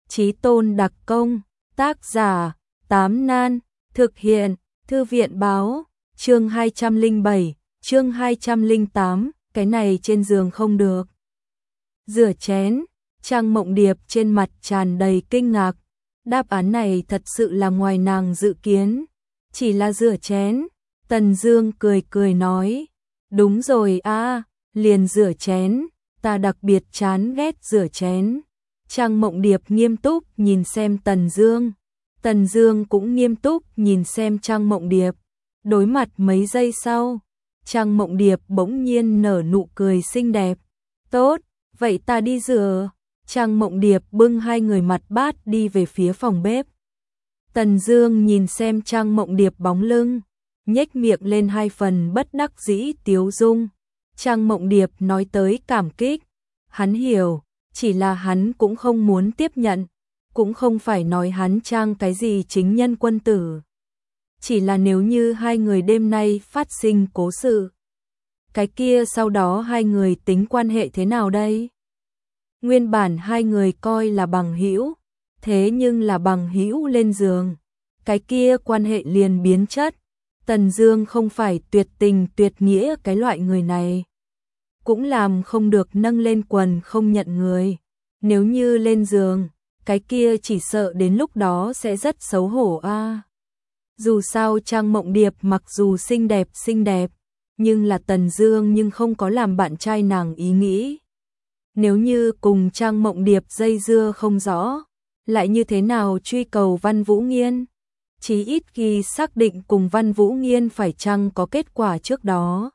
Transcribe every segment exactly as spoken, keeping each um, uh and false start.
Chí tôn đặc công, tác giả, Tám Nan, thực hiện, Thư viện báo, chương hai trăm lẻ bảy, chương hai trăm lẻ tám, cái này trên giường không được. Rửa chén, Trang Mộng Điệp trên mặt tràn đầy kinh ngạc, đáp án này thật sự là ngoài nàng dự kiến, chỉ là rửa chén. Tần Dương cười cười nói, đúng rồi a, liền rửa chén, ta đặc biệt chán ghét rửa chén. Trang Mộng Điệp nghiêm túc nhìn xem Tần Dương, Tần Dương cũng nghiêm túc nhìn xem Trang Mộng Điệp. Đối mặt mấy giây sau, Trang Mộng Điệp bỗng nhiên nở nụ cười xinh đẹp. Tốt, vậy ta đi rửa. Trang Mộng Điệp bưng hai người mặt bát đi về phía phòng bếp. Tần Dương nhìn xem Trang Mộng Điệp bóng lưng, nhếch miệng lên hai phần bất đắc dĩ tiếu dung. Trang Mộng Điệp nói tới cảm kích, hắn hiểu, chỉ là hắn cũng không muốn tiếp nhận, cũng không phải nói hắn trang cái gì chính nhân quân tử. Chỉ là nếu như hai người đêm nay phát sinh cố sự, cái kia sau đó hai người tính quan hệ thế nào đây? Nguyên bản hai người coi là bằng hữu, thế nhưng là bằng hữu lên giường, cái kia quan hệ liền biến chất. Tần Dương không phải tuyệt tình tuyệt nghĩa cái loại người này, cũng làm không được nâng lên quần không nhận người. Nếu như lên giường, cái kia chỉ sợ đến lúc đó sẽ rất xấu hổ a. À. Dù sao Trang Mộng Điệp mặc dù xinh đẹp xinh đẹp, nhưng là Tần Dương nhưng không có làm bạn trai nàng ý nghĩ. Nếu như cùng Trang Mộng Điệp dây dưa không rõ, lại như thế nào truy cầu Văn Vũ Nghiên? Chí ít khi xác định cùng Văn Vũ Nghiên phải chăng có kết quả trước đó.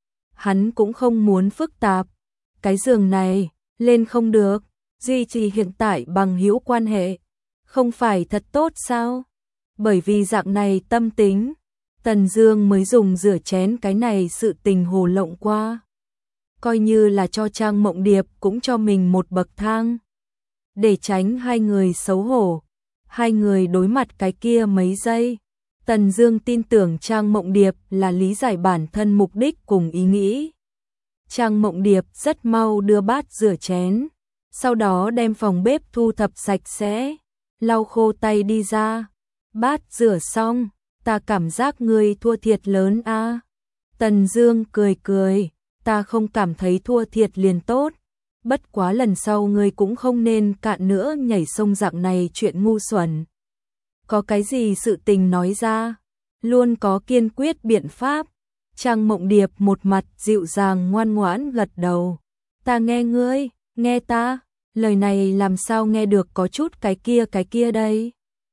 Hắn cũng không muốn phức tạp. Cái giường này, lên không được, duy trì hiện tại bằng hữu quan hệ, không phải thật tốt sao? Bởi vì dạng này tâm tính, Tần Dương mới dùng rửa chén cái này sự tình hồ lộng qua. Coi như là cho Trang Mộng Điệp cũng cho mình một bậc thang. Để tránh hai người xấu hổ, hai người đối mặt cái kia mấy giây. Tần Dương tin tưởng Trang Mộng Điệp là lý giải bản thân mục đích cùng ý nghĩ. Trang Mộng Điệp rất mau đưa bát rửa chén, sau đó đem phòng bếp thu thập sạch sẽ, lau khô tay đi ra. Bát rửa xong, ta cảm giác ngươi thua thiệt lớn a. À. Tần Dương cười cười, ta không cảm thấy thua thiệt liền tốt. Bất quá lần sau ngươi cũng không nên cạn nữa nhảy sông dạng này chuyện ngu xuẩn. Có cái gì sự tình nói ra, luôn có kiên quyết biện pháp. Trang Mộng Điệp một mặt dịu dàng ngoan ngoãn gật đầu. Ta nghe ngươi, nghe ta, lời này làm sao nghe được có chút cái kia cái kia đây.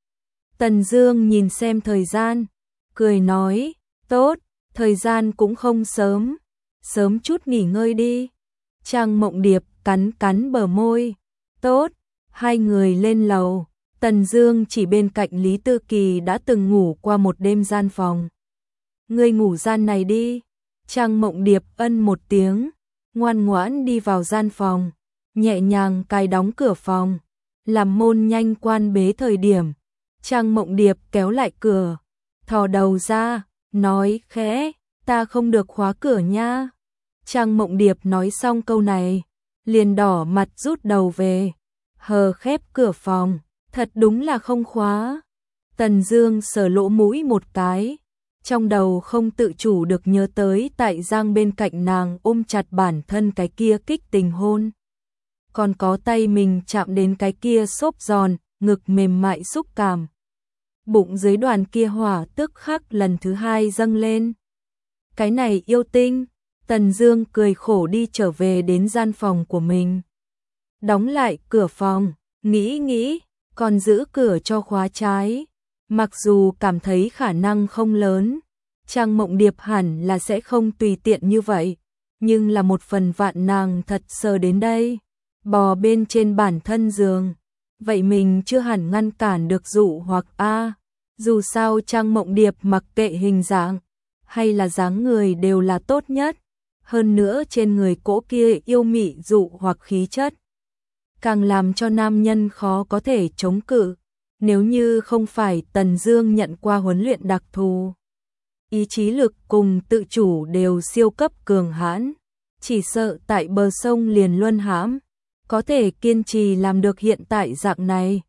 Tần Dương nhìn xem thời gian, cười nói, tốt, thời gian cũng không sớm, sớm chút nghỉ ngơi đi. Trang Mộng Điệp cắn cắn bờ môi, tốt, hai người lên lầu. Tần Dương chỉ bên cạnh Lý Tư Kỳ đã từng ngủ qua một đêm gian phòng. Ngươi ngủ gian này đi. Trang Mộng Điệp ân một tiếng, ngoan ngoãn đi vào gian phòng, nhẹ nhàng cài đóng cửa phòng, làm môn nhanh quan bế thời điểm. Trang Mộng Điệp kéo lại cửa, thò đầu ra, nói khẽ, ta không được khóa cửa nha. Trang Mộng Điệp nói xong câu này, liền đỏ mặt rút đầu về, hờ khép cửa phòng, thật đúng là không khóa. Tần Dương sờ lỗ mũi một cái, trong đầu không tự chủ được nhớ tới tại Giang bên cạnh nàng ôm chặt bản thân cái kia kích tình hôn. Còn có tay mình chạm đến cái kia xốp giòn, ngực mềm mại xúc cảm. Bụng dưới đoàn kia hỏa tức khắc lần thứ hai dâng lên. Cái này yêu tinh. Tần Dương cười khổ đi trở về đến gian phòng của mình. Đóng lại cửa phòng, nghĩ nghĩ, còn giữ cửa cho khóa trái. Mặc dù cảm thấy khả năng không lớn, Trang Mộng Điệp hẳn là sẽ không tùy tiện như vậy, nhưng là một phần vạn nàng thật sờ đến đây, bò bên trên bản thân giường. Vậy mình chưa hẳn ngăn cản được dụ hoặc a. Dù sao Trang Mộng Điệp mặc kệ hình dạng hay là dáng người đều là tốt nhất. Hơn nữa trên người cỗ kia yêu mị dụ hoặc khí chất, càng làm cho nam nhân khó có thể chống cự. Nếu như không phải Tần Dương nhận qua huấn luyện đặc thù, ý chí lực cùng tự chủ đều siêu cấp cường hãn, chỉ sợ tại bờ sông liền luân hãm. Có thể kiên trì làm được hiện tại dạng này,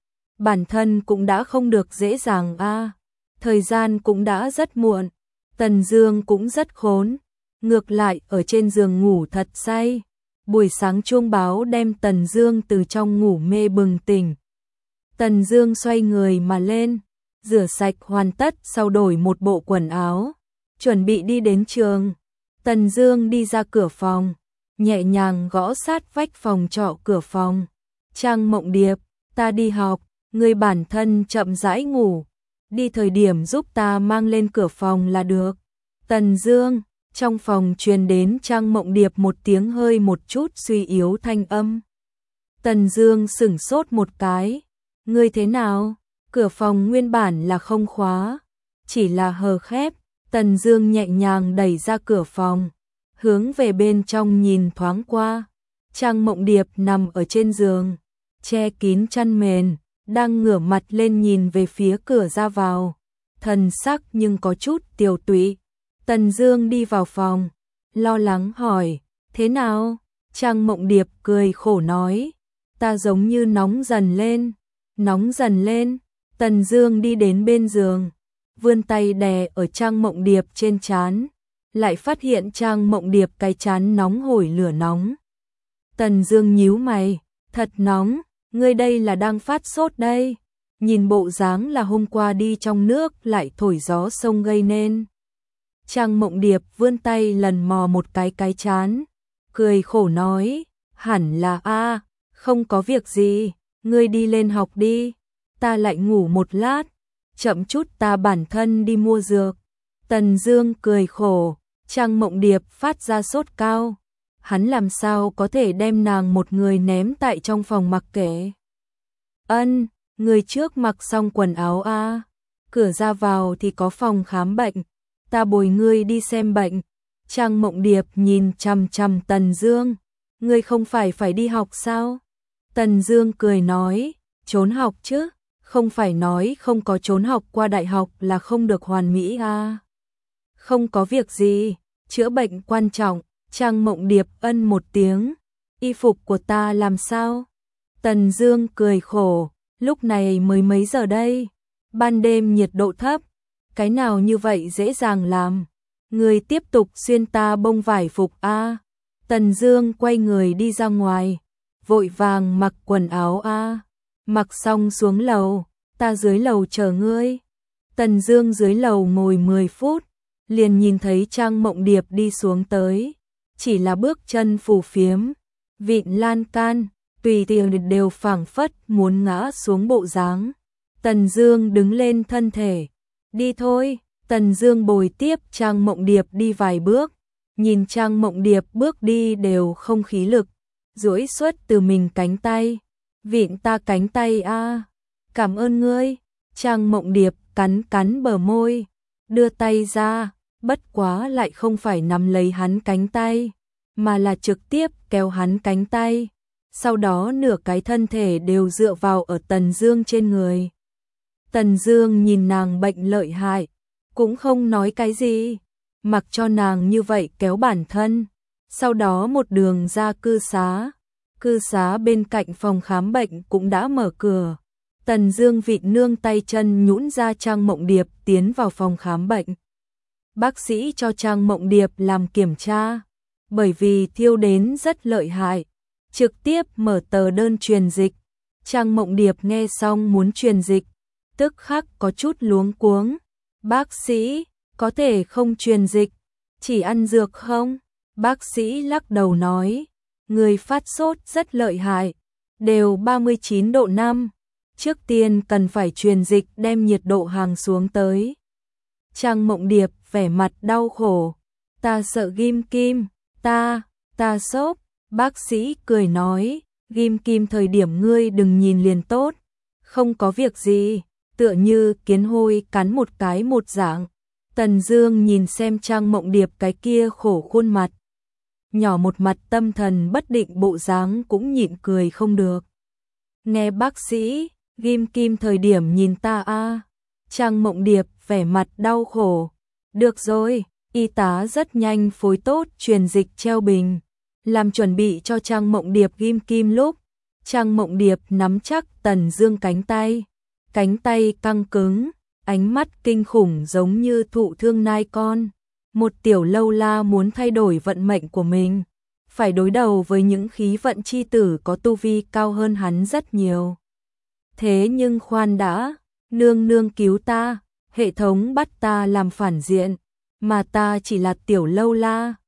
bản thân cũng đã không được dễ dàng a. Thời gian cũng đã rất muộn, Tần Dương cũng rất khốn, ngược lại ở trên giường ngủ thật say. Buổi sáng chuông báo đem Tần Dương từ trong ngủ mê bừng tỉnh. Tần Dương xoay người mà lên, rửa sạch hoàn tất sau đổi một bộ quần áo, chuẩn bị đi đến trường. Tần Dương đi ra cửa phòng, nhẹ nhàng gõ sát vách phòng trọ cửa phòng. Trang Mộng Điệp, ta đi học, ngươi bản thân chậm rãi ngủ, đi thời điểm giúp ta mang lên cửa phòng là được. Tần Dương, trong phòng truyền đến Trang Mộng Điệp một tiếng hơi một chút suy yếu thanh âm. Tần Dương sững sốt một cái, ngươi thế nào? Cửa phòng nguyên bản là không khóa, chỉ là hờ khép. Tần Dương nhẹ nhàng đẩy ra cửa phòng, hướng về bên trong nhìn thoáng qua. Trang Mộng Điệp nằm ở trên giường, che kín chăn mền, đang ngửa mặt lên nhìn về phía cửa ra vào, thần sắc nhưng có chút tiều tụy. Tần Dương đi vào phòng, lo lắng hỏi, thế nào? Trang Mộng Điệp cười khổ nói, ta giống như nóng dần lên, nóng dần lên. Tần Dương đi đến bên giường, vươn tay đè ở Trang Mộng Điệp trên trán, lại phát hiện Trang Mộng Điệp cái trán nóng hổi lửa nóng. Tần Dương nhíu mày, thật nóng, ngươi đây là đang phát sốt đây, nhìn bộ dáng là hôm qua đi trong nước lại thổi gió sông gây nên. Trang Mộng Điệp vươn tay lần mò một cái cái trán, cười khổ nói, hẳn là a, không có việc gì, ngươi đi lên học đi, ta lại ngủ một lát, chậm chút ta bản thân đi mua dược. Tần Dương cười khổ, Trang Mộng Điệp phát ra sốt cao, hắn làm sao có thể đem nàng một người ném tại trong phòng mặc kệ. Ân, người trước mặc xong quần áo a, cửa ra vào thì có phòng khám bệnh, ta bồi ngươi đi xem bệnh. Trang Mộng Điệp nhìn chằm chằm Tần Dương, ngươi không phải phải đi học sao? Tần Dương cười nói, trốn học chứ, không phải nói không có trốn học qua đại học là không được hoàn mỹ à. Không có việc gì, chữa bệnh quan trọng. Trang Mộng Điệp ân một tiếng, y phục của ta làm sao? Tần Dương cười khổ, lúc này mới mấy giờ đây, ban đêm nhiệt độ thấp, cái nào như vậy dễ dàng làm, người tiếp tục xuyên ta bông vải phục a. Tần Dương quay người đi ra ngoài, vội vàng mặc quần áo a, mặc xong xuống lầu, ta dưới lầu chờ ngươi. Tần Dương dưới lầu ngồi mười phút, liền nhìn thấy Trang Mộng Điệp đi xuống tới, chỉ là bước chân phù phiếm, vịn lan can, tùy tiện đều phảng phất muốn ngã xuống bộ dáng. Tần Dương đứng lên thân thể, đi thôi. Tần Dương bồi tiếp Trang Mộng Điệp đi vài bước, nhìn Trang Mộng Điệp bước đi đều không khí lực, duỗi xuất từ mình cánh tay, vịn ta cánh tay a, cảm ơn ngươi. Trang Mộng Điệp cắn cắn bờ môi, đưa tay ra, bất quá lại không phải nắm lấy hắn cánh tay, mà là trực tiếp kéo hắn cánh tay, sau đó nửa cái thân thể đều dựa vào ở Tần Dương trên người. Tần Dương nhìn nàng bệnh lợi hại, cũng không nói cái gì, mặc cho nàng như vậy kéo bản thân, sau đó một đường ra cư xá. Cư xá bên cạnh phòng khám bệnh cũng đã mở cửa. Tần Dương vịn nương tay chân nhũn ra Trang Mộng Điệp tiến vào phòng khám bệnh. Bác sĩ cho Trang Mộng Điệp làm kiểm tra, bởi vì thiêu đến rất lợi hại, trực tiếp mở tờ đơn truyền dịch. Trang Mộng Điệp nghe xong muốn truyền dịch, tức khắc có chút luống cuống. Bác sĩ, có thể không truyền dịch, chỉ ăn dược không? Bác sĩ lắc đầu nói, người phát sốt rất lợi hại, đều ba mươi chín độ năm, trước tiên cần phải truyền dịch đem nhiệt độ hàng xuống tới. Trang Mộng Điệp vẻ mặt đau khổ, ta sợ ghim kim, ta, ta sốt. Bác sĩ cười nói, ghim kim thời điểm ngươi đừng nhìn liền tốt, không có việc gì, tựa như kiến hôi cắn một cái một dạng. Tần Dương nhìn xem Trang Mộng Điệp cái kia khổ khuôn mặt, nhỏ một mặt tâm thần bất định bộ dáng cũng nhịn cười không được. Nghe bác sĩ, ghim kim thời điểm nhìn ta a. Trang Mộng Điệp vẻ mặt đau khổ. Được rồi, y tá rất nhanh phối tốt truyền dịch treo bình, làm chuẩn bị cho Trang Mộng Điệp ghim kim lúc Trang Mộng Điệp nắm chắc Tần Dương cánh tay, cánh tay căng cứng, ánh mắt kinh khủng giống như thụ thương nai con. Một tiểu lâu la muốn thay đổi vận mệnh của mình, phải đối đầu với những khí vận chi tử có tu vi cao hơn hắn rất nhiều. Thế nhưng khoan đã, nương nương cứu ta, hệ thống bắt ta làm phản diện, mà ta chỉ là tiểu lâu la,